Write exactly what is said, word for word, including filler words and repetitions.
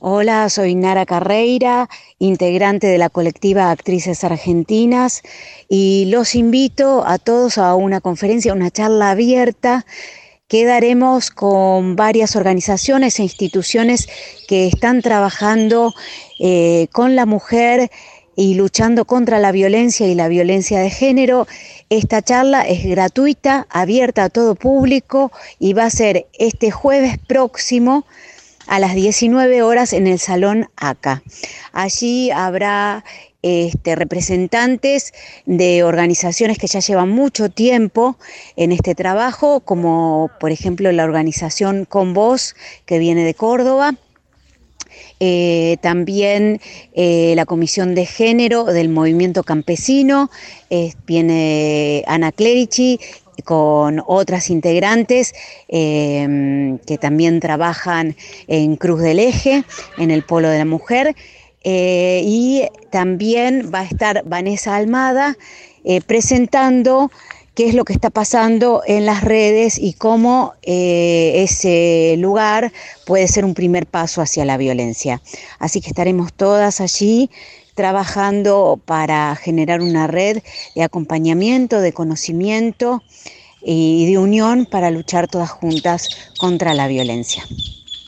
Hola, soy Nara Carreira, integrante de la colectiva Actrices Argentinas, y los invito a todos a una conferencia, una charla abierta que daremos con varias organizaciones e instituciones que están trabajando eh, con la mujer y luchando contra la violencia y la violencia de género. Esta charla es gratuita, abierta a todo público y va a ser este jueves próximo a las diecinueve horas en el Salón A C A. Allí habrá este, representantes de organizaciones que ya llevan mucho tiempo en este trabajo, como por ejemplo la organización Con Voz, que viene de Córdoba. Eh, también eh, la Comisión de Género del Movimiento Campesino, eh, viene Ana Clerici con otras integrantes eh, que también trabajan en Cruz del Eje, en el Polo de la Mujer, eh, y también va a estar Vanessa Almada eh, presentando qué es lo que está pasando en las redes y cómo eh, ese lugar puede ser un primer paso hacia la violencia. Así que estaremos todas allí trabajando para generar una red de acompañamiento, de conocimiento y de unión para luchar todas juntas contra la violencia.